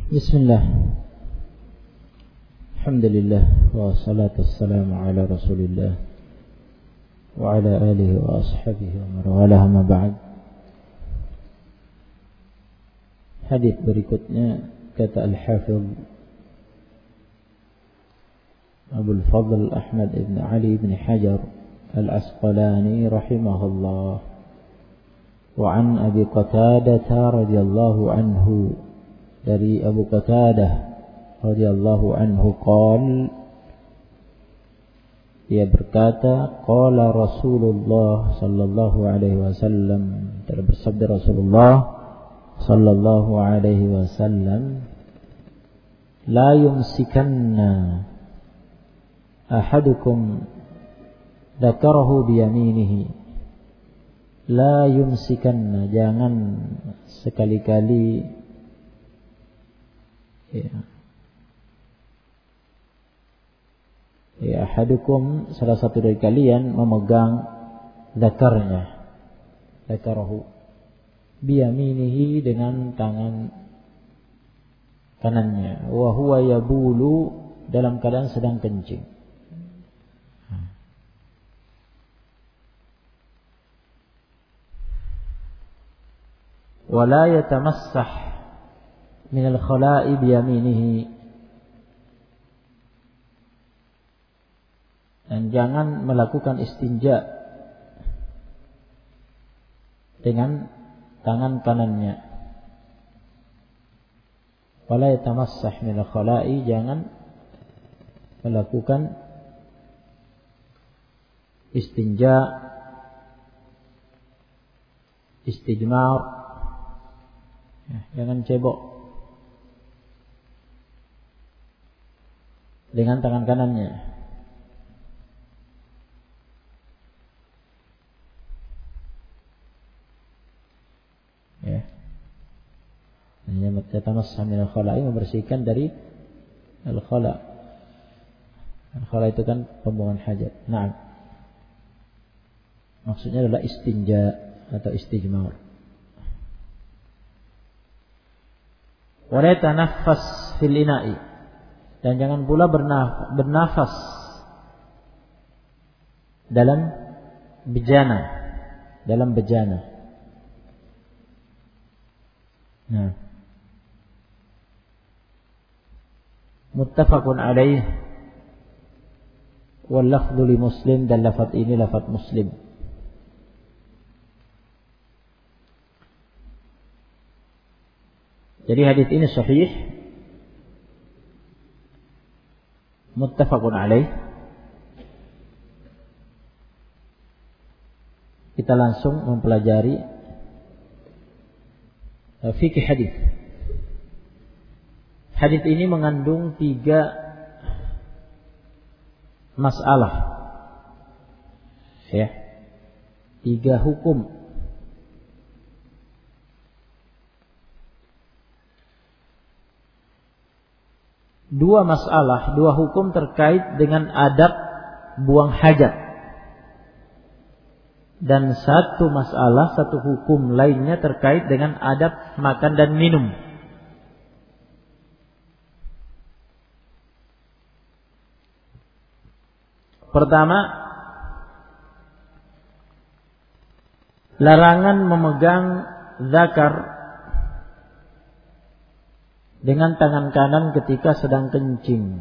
Bismillah. Alhamdulillah wassalatu wassalamu ala Rasulillah wa ala alihi wa ashabihi wa man walah, amma ba'd. Hadis berikutnya kata Al-Hafidz Abul Fadl Ahmad ibn Ali ibn Hajar Al-Asqalani rahimahullah, wa an Abi Qatadah radhiyallahu anhu, dari Abu Qatadah radhiyallahu anhu qala, dia berkata, qala Rasulullah sallallahu alaihi wasallam, telah bersabda Rasulullah sallallahu alaihi wasallam, la yumsikanna ahadukum dzakarahu biyaminihi. La yumsikanna, jangan sekali-kali ahadukum, salah satu dari kalian memegang zakarnya, zakarahu biyaminihi, dengan tangan kanannya, wa huwa yabulu, dalam keadaan sedang kencing. Wa la yatamassah minal khala'i biyaminihi, dan jangan melakukan istinja dengan tangan kanannya. Wala yatamassah minal khala'i, jangan melakukan istinja, istijmar, jangan cebok dengan tangan kanannya. Ya. Hanya yatamassah minal khala'i, membersihkan dari al-khala'. Al-khala' itu kan pembuangan hajat. Naam. Maksudnya adalah istinja atau istijmar. Wa la yatanaffas fil ina'i, dan jangan pula bernafas dalam bejana, dalam bejana. Nah, muttafaqun alaih wal lafdhu li Muslim, dan lafaz ini lafaz Muslim. Jadi hadis ini sahih, muttafaqun alaih. Kita langsung mempelajari fikih hadis. Hadis ini mengandung 3 masalah, ya, 3 hukum. Dua masalah, 2 hukum terkait dengan adab buang hajat, dan 1 masalah, 1 hukum lainnya terkait dengan adab makan dan minum. Pertama, larangan memegang zakar dengan tangan kanan ketika sedang kencing.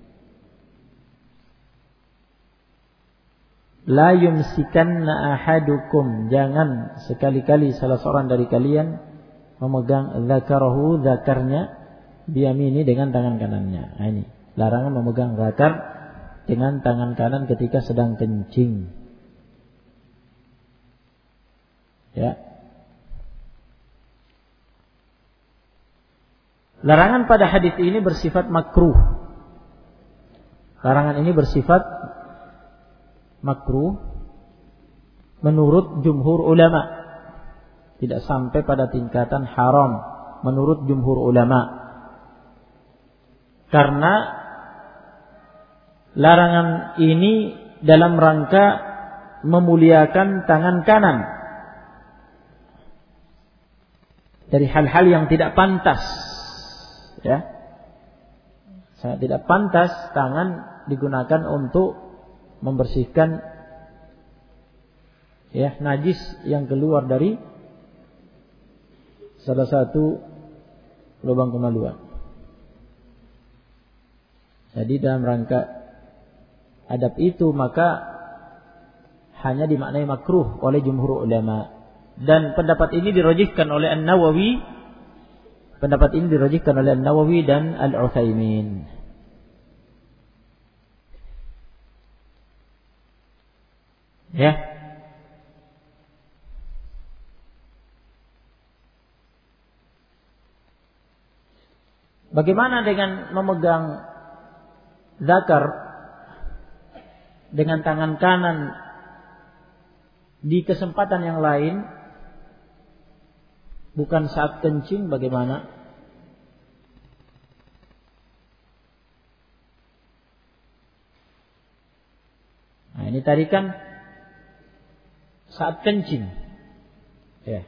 La yumsikanna ahadukum, jangan sekali-kali salah seorang dari kalian memegang zakarahu, zakarnya, biyamini, dengan tangan kanannya. Nah, ini larangan memegang zakar dengan tangan kanan ketika sedang kencing. Ya. Larangan pada hadis ini bersifat makruh. Larangan ini bersifat makruh menurut jumhur ulama. Tidak sampai pada tingkatan haram menurut jumhur ulama. Karena larangan ini dalam rangka memuliakan tangan kanan dari hal-hal yang tidak pantas, Ya. Sangat tidak pantas tangan digunakan untuk membersihkan ya najis yang keluar dari salah satu lubang kemaluan. Jadi dalam rangka adab itu maka hanya dimaknai makruh oleh jumhur ulama. Dan pendapat ini dirajihkan oleh An-Nawawi. Pendapat ini dirajihkan oleh An-Nawawi dan Al-Utsaimin. Ya. Bagaimana dengan memegang zakar dengan tangan kanan di kesempatan yang lain, bukan saat kencing, bagaimana? Nah, ini tadi kan saat kencing. Ya.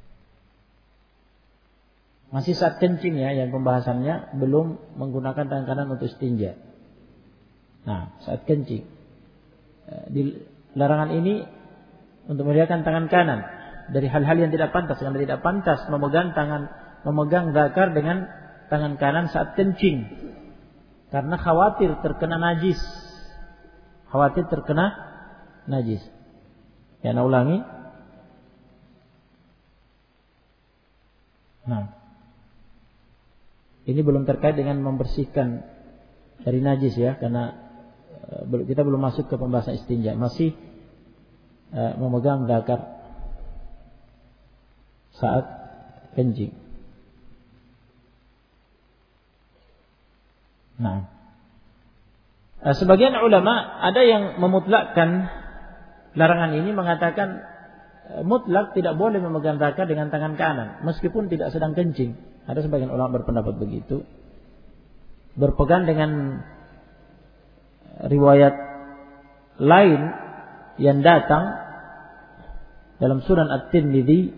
Masih saat kencing ya, yang pembahasannya belum menggunakan tangan kanan untuk istinja. Nah, saat kencing. Di larangan ini untuk melihatkan tangan kanan dari hal-hal yang tidak pantas. Karena tidak pantas memegang zakar dengan tangan kanan saat kencing. Karena khawatir terkena najis. Khawatir terkena najis. Ya, nah ulangi. Nah, ini belum terkait dengan membersihkan dari najis ya, karena kita belum masuk ke pembahasan istinja, masih memegang zakar saat kencing. Nah, sebagian ulama ada yang memutlakkan larangan ini, mengatakan mutlak tidak boleh memegang zakar dengan tangan kanan meskipun tidak sedang kencing. Ada sebagian ulama berpendapat begitu, berpegang dengan riwayat lain yang datang dalam Sunan At-Tirmidzi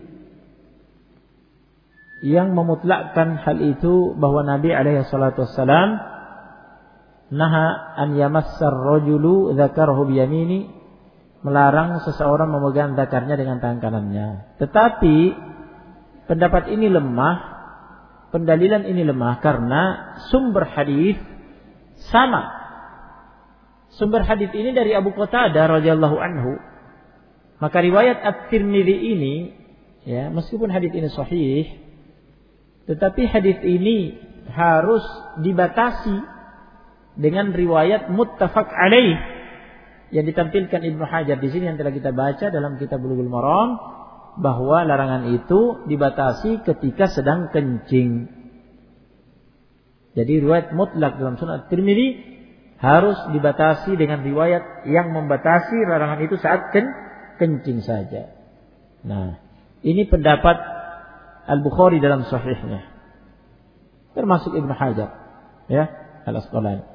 yang memutlakkan hal itu, bahwa Nabi alaihi salatu wassalam naha an yamassar rajulu dzakarahu biyamini, melarang seseorang memegang zakarnya dengan tangan kanannya. Tetapi pendapat ini lemah, pendalilan ini lemah karena sumber hadis sama. Sumber hadis ini dari Abu Qatadah radhiyallahu anhu. Maka riwayat At-Tirmidzi ini, ya, meskipun hadis ini sahih, tetapi hadis ini harus dibatasi dengan riwayat muttafaq alaih yang ditampilkan Ibnu Hajar di sini yang telah kita baca dalam kitab Bulughul Maram, bahwa larangan itu dibatasi ketika sedang kencing. Jadi riwayat mutlak dalam Sunan At-Tirmidzi harus dibatasi dengan riwayat yang membatasi larangan itu saat kencing saja. Nah, ini pendapat Al-Bukhari dalam sahihnya, termasuk Ibnu Hajar, ya, Al-Asqalani.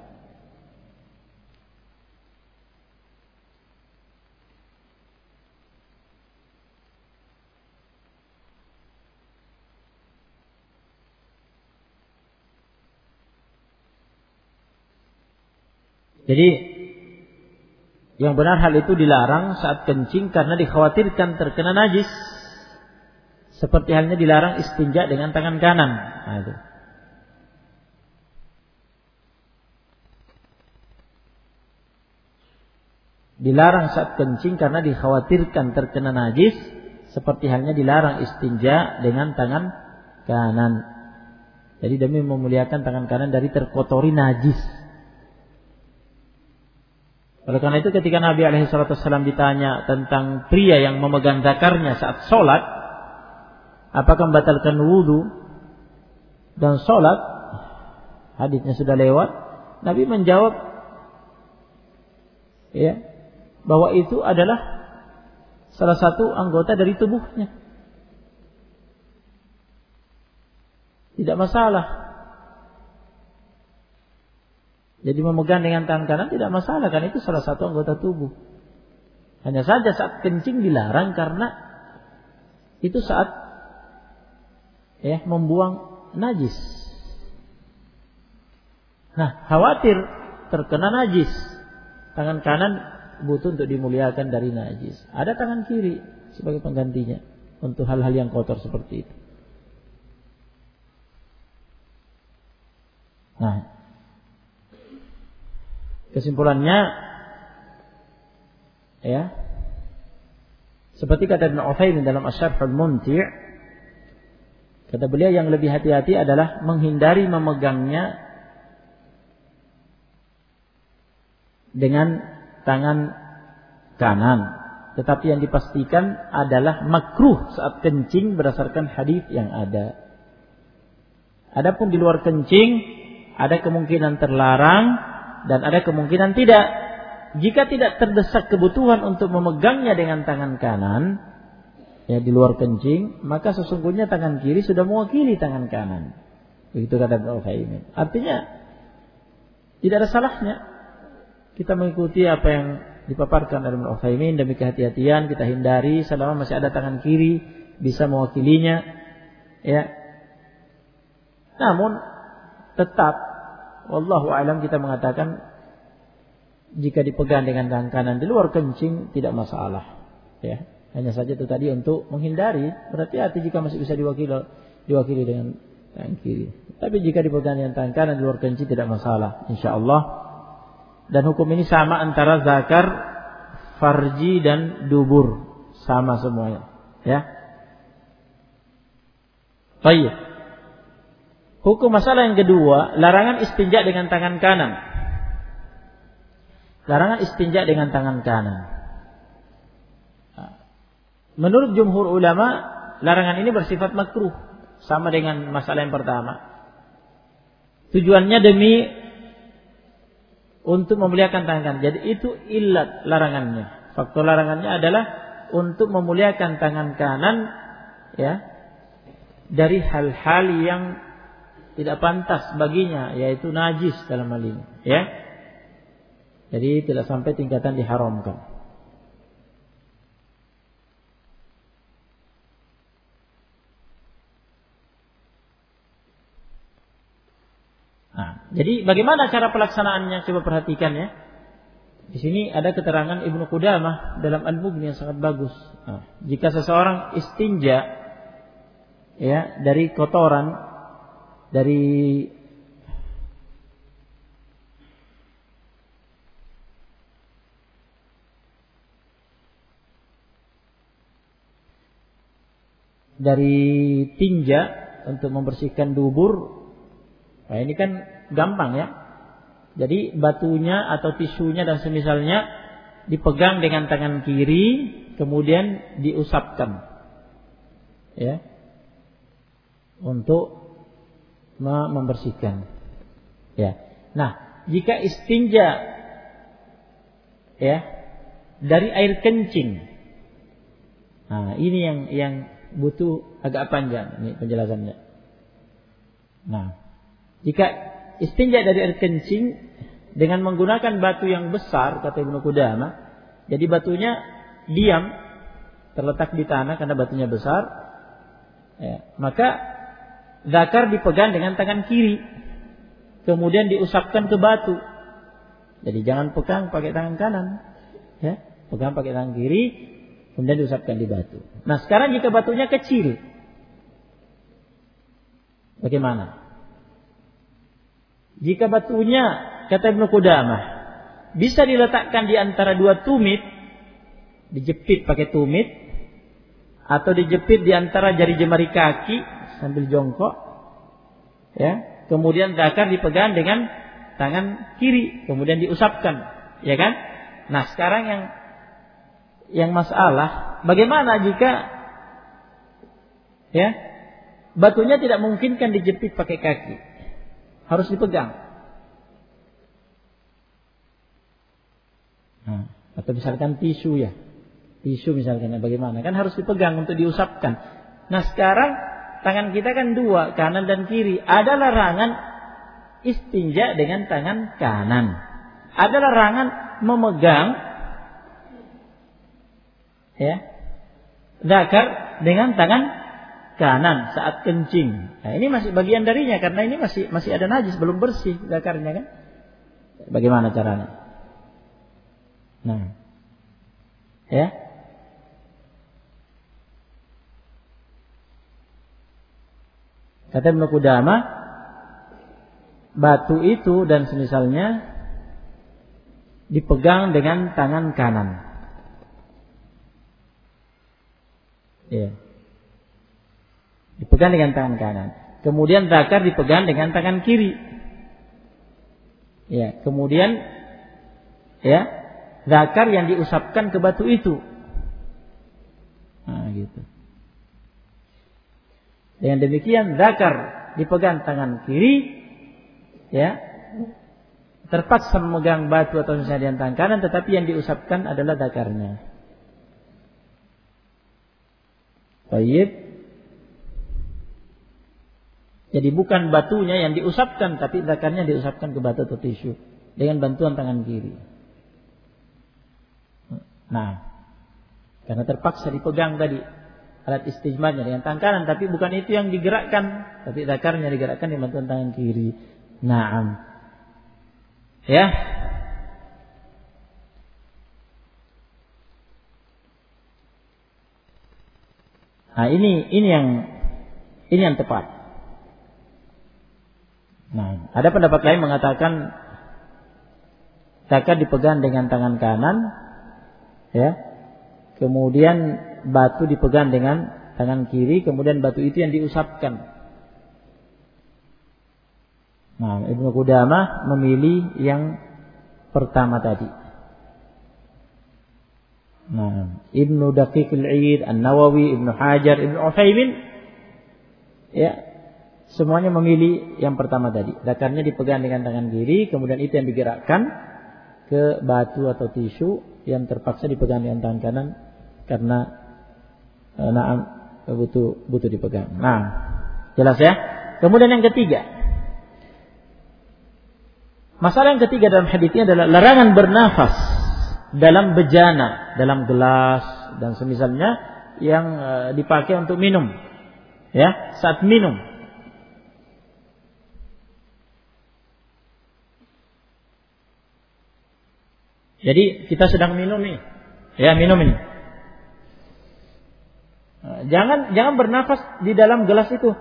Jadi yang benar hal itu dilarang saat kencing karena dikhawatirkan terkena najis. Seperti halnya dilarang istinja dengan tangan kanan. Nah, itu. Dilarang saat kencing karena dikhawatirkan terkena najis, seperti halnya dilarang istinja dengan tangan kanan. Jadi demi memuliakan tangan kanan dari terkotori najis. Oleh karena itu ketika Nabi SAW ditanya tentang pria yang memegang zakarnya saat sholat, apakah membatalkan wudu dan sholat, hadisnya sudah lewat, Nabi menjawab, ya, bahwa itu adalah salah satu anggota dari tubuhnya, tidak masalah. Jadi memegang dengan tangan kanan tidak masalah, karena itu salah satu anggota tubuh. Hanya saja saat kencing dilarang karena itu saat, ya, membuang najis. Nah, khawatir terkena najis. Tangan kanan butuh untuk dimuliakan dari najis. Ada tangan kiri sebagai penggantinya untuk hal-hal yang kotor seperti itu. Nah, kesimpulannya ya, seperti kata Ibnu Utsaimin dalam Asy-Syarhul Mumti', kata beliau yang lebih hati-hati adalah menghindari memegangnya dengan tangan kanan, tetapi yang dipastikan adalah makruh saat kencing berdasarkan hadis yang ada. Adapun di luar kencing ada kemungkinan terlarang dan ada kemungkinan tidak. Jika tidak terdesak kebutuhan untuk memegangnya dengan tangan kanan, ya di luar kencing, maka sesungguhnya tangan kiri sudah mewakili tangan kanan. Begitu kata Ibnu Utsaimin. Artinya tidak ada salahnya kita mengikuti apa yang dipaparkan oleh Ibnu Utsaimin demi kehati-hatian, kita hindari selama masih ada tangan kiri bisa mewakilinya, ya. Namun tetap wallahu a'lam kita mengatakan jika dipegang dengan tangan kanan di luar kencing tidak masalah, ya. Hanya saja itu tadi untuk menghindari, berhati-hati jika masih bisa diwakili dengan tangan kiri. Tapi jika dipegang dengan tangan kanan di luar kencing tidak masalah, insyaallah. Dan hukum ini sama antara zakar, farji dan dubur, sama semuanya, ya. Baik. Hukum masalah yang kedua, larangan istinja dengan tangan kanan. Larangan istinja dengan tangan kanan. Menurut jumhur ulama, larangan ini bersifat makruh, sama dengan masalah yang pertama. Tujuannya demi untuk memuliakan tangan kanan. Jadi itu illat larangannya. Faktor larangannya adalah untuk memuliakan tangan kanan, ya, dari hal-hal yang tidak pantas baginya, yaitu najis dalam hal ini, ya. Jadi tidak sampai tingkatan diharamkan. Nah, jadi bagaimana cara pelaksanaannya? Coba perhatikan ya. Di sini ada keterangan Ibnu Qudamah dalam Al-Mughni yang sangat bagus. Nah, jika seseorang istinja, ya, dari kotoran, dari tinja untuk membersihkan dubur, nah ini kan gampang ya. Jadi batunya atau tisunya dan semisalnya dipegang dengan tangan kiri, kemudian diusapkan, ya, untuk membersihkan, ya. Nah, jika istinja, ya, dari air kencing, nah ini yang butuh agak panjang ini penjelasannya. Nah, jika istinja dari air kencing dengan menggunakan batu yang besar, kata Ibnu Qudamah, jadi batunya diam terletak di tanah karena batunya besar, ya, maka zakar dipegang dengan tangan kiri, kemudian diusapkan ke batu. Jadi jangan pegang pakai tangan kanan, ya, pegang pakai tangan kiri, kemudian diusapkan di batu. Nah, sekarang jika batunya kecil, bagaimana? Jika batunya, kata Ibnu Qudamah, bisa diletakkan di antara dua tumit, dijepit pakai tumit, atau dijepit di antara jari jemari kaki sambil jongkok, ya, kemudian zakar dipegang dengan tangan kiri, kemudian diusapkan, ya kan? Nah, sekarang yang masalah, bagaimana jika, ya, batunya tidak memungkinkan dijepit pakai kaki, harus dipegang. Nah, atau misalkan tisu ya, tisu misalkan, bagaimana? Kan harus dipegang untuk diusapkan. Nah, sekarang tangan kita kan dua, kanan dan kiri. Ada larangan istinja dengan tangan kanan. Ada larangan memegang, ya, zakar dengan tangan kanan saat kencing. Nah, ini masih bagian darinya karena ini masih ada najis, belum bersih zakarnya kan. Bagaimana caranya? Nah. Ya. Kata Ibnu Qudamah, batu itu dan semisalnya dipegang dengan tangan kanan. Ya. Dipegang dengan tangan kanan. Kemudian zakar dipegang dengan tangan kiri. Ya, kemudian ya, zakar yang diusapkan ke batu itu. Nah, gitu. Dengan demikian zakar dipegang tangan kiri, ya, terpaksa memegang batu atau misalnya dengan tangan kanan, tetapi yang diusapkan adalah zakarnya. Baik. Jadi bukan batunya yang diusapkan, tapi zakarnya diusapkan ke batu atau tisu dengan bantuan tangan kiri. Nah, karena terpaksa dipegang tadi alat istijmarnya dengan tangan kanan, tapi bukan itu yang digerakkan, tapi zakarnya digerakkan dengan bantuan tangan kiri. Naam. Ya. Nah, ini yang tepat. Nah, ada pendapat lain mengatakan zakar dipegang dengan tangan kanan, ya. Kemudian batu dipegang dengan tangan kiri, kemudian batu itu yang diusapkan. Nah, Ibnu Qudamah memilih yang pertama tadi. Nah, Ibnu Daqiq al-Id, An-Nawawi, Ibnu Hajar, Ibnu Utsaimin, ya, semuanya memilih yang pertama tadi. Zakarnya dipegang dengan tangan kiri, kemudian itu yang digerakkan ke batu atau tisu yang terpaksa dipegang dengan tangan kanan karena butuh dipegang. Nah, jelas ya. Kemudian yang ketiga, masalah yang ketiga dalam hadis ini adalah larangan bernafas dalam bejana, dalam gelas dan semisalnya yang dipakai untuk minum, ya, saat minum. Jadi kita sedang minum nih, ya, minum ini. Jangan bernafas di dalam gelas itu.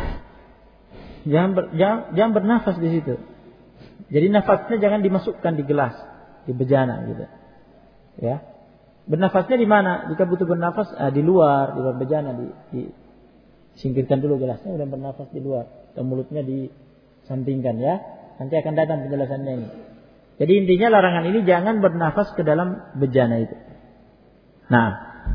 Jangan bernafas di situ. Jadi nafasnya jangan dimasukkan di gelas, di bejana gitu. Ya. Bernafasnya di mana? Jika butuh bernafas di luar bejana, disingkirkan dulu gelasnya, kemudian bernafas di luar. Dan mulutnya disampingkan, ya. Nanti akan datang penjelasannya ini. Jadi intinya larangan ini jangan bernafas ke dalam bejana itu. Nah,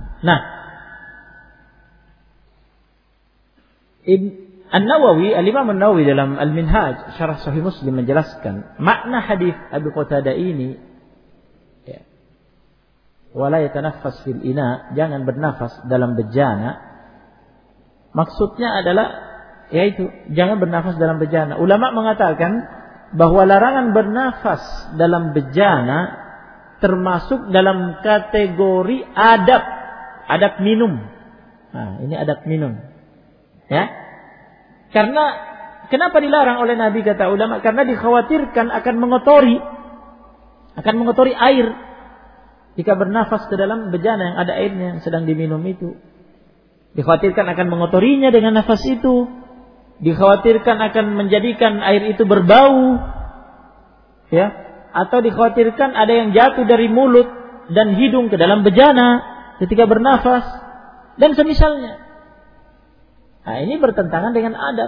An-Nawawi, Al-Imam An-Nawawi dalam Al-Minhaj Syarah Sahih Muslim menjelaskan makna hadis Abu Qatadah ini, ya, wala yatanaffas fil ina, jangan bernafas dalam bejana. Maksudnya adalah yaitu jangan bernafas dalam bejana. Ulama mengatakan bahwa larangan bernafas dalam bejana termasuk dalam kategori adab minum. Nah, ini adab minum. Ya. Karena kenapa dilarang oleh Nabi kata ulama? Karena dikhawatirkan akan mengotori air jika bernafas ke dalam bejana yang ada airnya yang sedang diminum itu. Dikhawatirkan akan mengotorinya dengan nafas itu. Dikhawatirkan akan menjadikan air itu berbau, ya, atau dikhawatirkan ada yang jatuh dari mulut dan hidung ke dalam bejana ketika bernafas dan semisalnya. Nah, ini bertentangan dengan adab.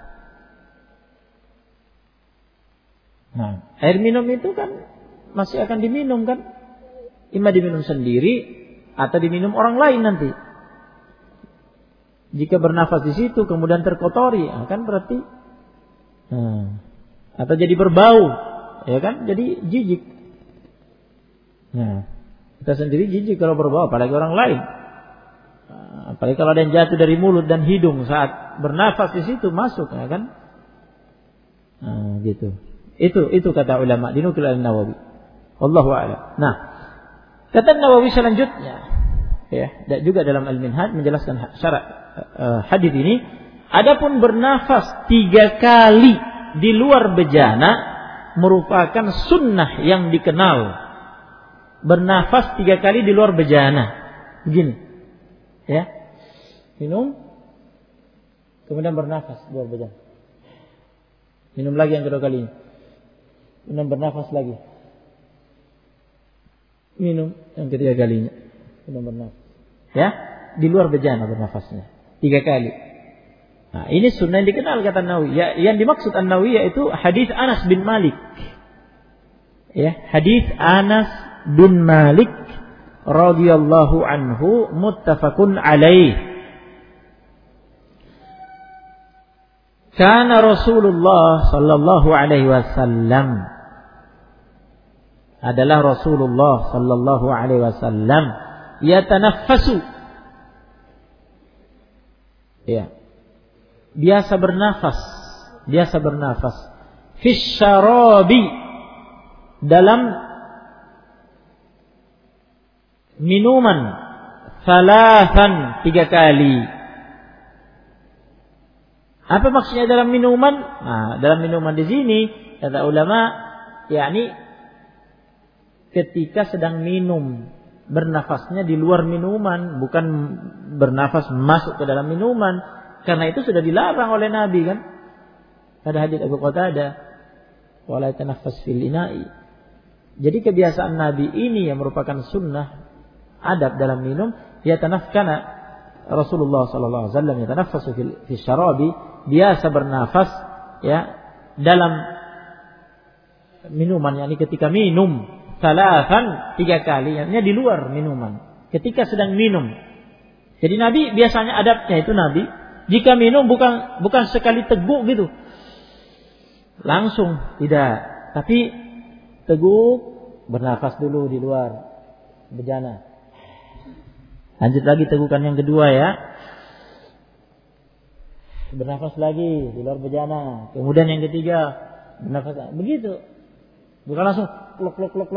Nah, air minum itu kan masih akan diminum kan, ima diminum sendiri atau diminum orang lain nanti. Jika bernafas di situ kemudian terkotori, kan berarti atau jadi berbau, ya kan? Jadi jijik. Nah, kita sendiri jijik kalau berbau, apalagi orang lain. Apalagi kalau ada yang jatuh dari mulut dan hidung saat bernafas di situ masuk, ya kan? Nah, gitu. Itu kata ulama dinukil An-Nawawi. Wallahu a'lam. Nah, kata Nawawi selanjutnya, Ya, dan juga dalam Al-Minhaj menjelaskan syarat hadis ini. Adapun bernafas 3 kali di luar bejana merupakan sunnah yang dikenal. Bernafas 3 kali di luar bejana. Begini. Ya. Minum. Kemudian bernafas di luar bejana. Minum lagi yang kedua kalinya. Minum, bernafas lagi. Minum yang ketiga kalinya. Minum, bernafas. Ya, di luar bejana bernafasnya 3 kali. Nah, ini sunnah yang dikenal kata Nawawi. Ya, yang dimaksud An-Nawawi yaitu hadis Anas bin Malik. Ya, hadis Anas bin Malik radhiyallahu anhu muttafaqun alaih. Kana Rasulullah sallallahu alaihi wasallam, adalah Rasulullah sallallahu alaihi wasallam yatanaffasu, ya, biasa bernafas fi syarabi, dalam minuman, thalathan 3 kali. Apa maksudnya dalam minuman? Nah, dalam minuman di sini kata ulama, yakni ketika sedang minum, bernafasnya di luar minuman, bukan bernafas masuk ke dalam minuman, karena itu sudah dilarang oleh Nabi kan. Ada hadits Abu Qatadah, wala tanaffas fil ina'i. Jadi kebiasaan Nabi ini yang merupakan sunnah adab dalam minum, yatanaffana Rasulullah sallallahu alaihi wasallam yatanaffasu fi syarabi, biasa bernafas ya dalam minuman, yakni ketika minum, salatan 3 kali, artinya di luar minuman, ketika sedang minum. Jadi Nabi biasanya adabnya itu Nabi jika minum bukan sekali teguk gitu, langsung tidak, tapi teguk, bernafas dulu di luar bejana, lanjut lagi tegukan yang kedua ya, bernafas lagi di luar bejana, kemudian yang ketiga bernafas, begitu. Bukan langsung klok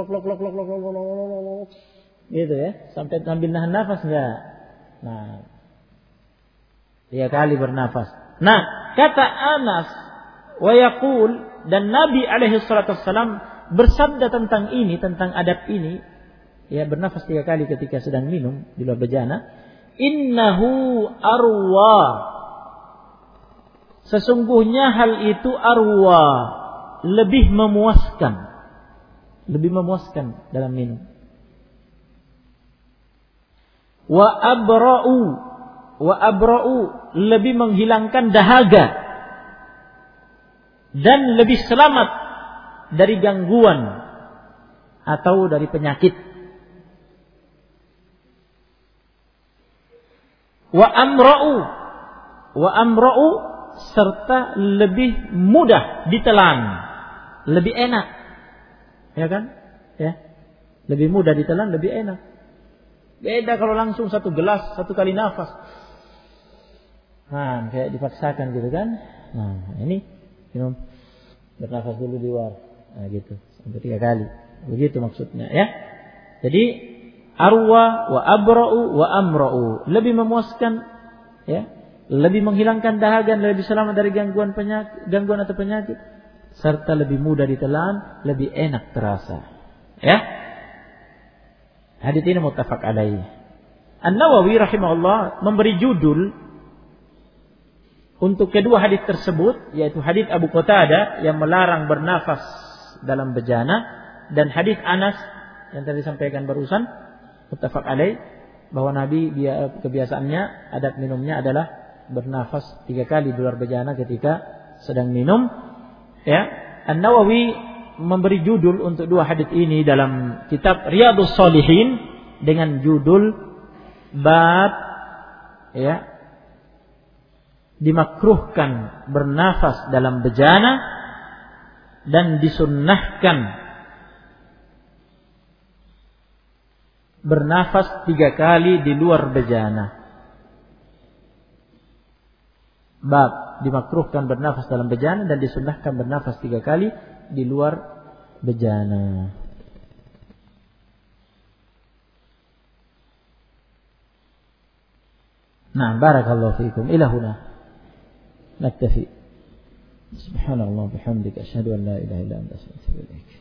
gitu ya, sampai sambil nahan nafas enggak. Nah, 3 kali bernafas. Nah, kata Anas wa yaqul, dan Nabi alaihi salatu wassalam bersabda tentang ini, tentang adab ini, ya, bernafas 3 kali ketika sedang minum di luar bejana. Innahu arwa, sesungguhnya hal itu arwa, lebih memuaskan dalam minum. Wa abra'u, lebih menghilangkan dahaga dan lebih selamat dari gangguan atau dari penyakit. Wa amra'u, serta lebih mudah ditelan, lebih enak. Ya kan? Ya. Lebih mudah ditelan, lebih enak. Beda kalau langsung 1 gelas, 1 kali nafas. Nah, kayak dipaksakan gitu kan. Nah, ini minum, bernafas dulu di luar. Nah, gitu. Sampai 3 kali. Begitu maksudnya ya. Jadi arwa wa abra'u wa amra'u, lebih memuaskan ya, lebih menghilangkan dahaga, lebih selamat dari gangguan atau penyakit, serta lebih mudah ditelan, lebih enak terasa. Ya. Hadis ini muttafaq alaih. An-Nawawi rahimahullah memberi judul untuk kedua hadis tersebut, yaitu hadis Abu Qatadah yang melarang bernafas dalam bejana, dan hadis Anas yang tadi disampaikan barusan, muttafaq alaih, bahwa Nabi kebiasaannya, adab minumnya adalah bernafas 3 kali di luar bejana ketika sedang minum. Ya, An-Nawawi memberi judul untuk 2 hadis ini dalam kitab Riyadhus Shalihin dengan judul bab ya, dimakruhkan bernafas dalam bejana dan disunnahkan bernafas 3 kali di luar bejana. Bab dimakruhkan bernafas dalam bejana dan disunnahkan bernafas 3 kali di luar bejana. Nah, barakallahu fiikum. Ila huna naktafi. Subhanallah bihamdika asyhadu an la ilaha illa anta astaghfiruka wa atubu ilaik.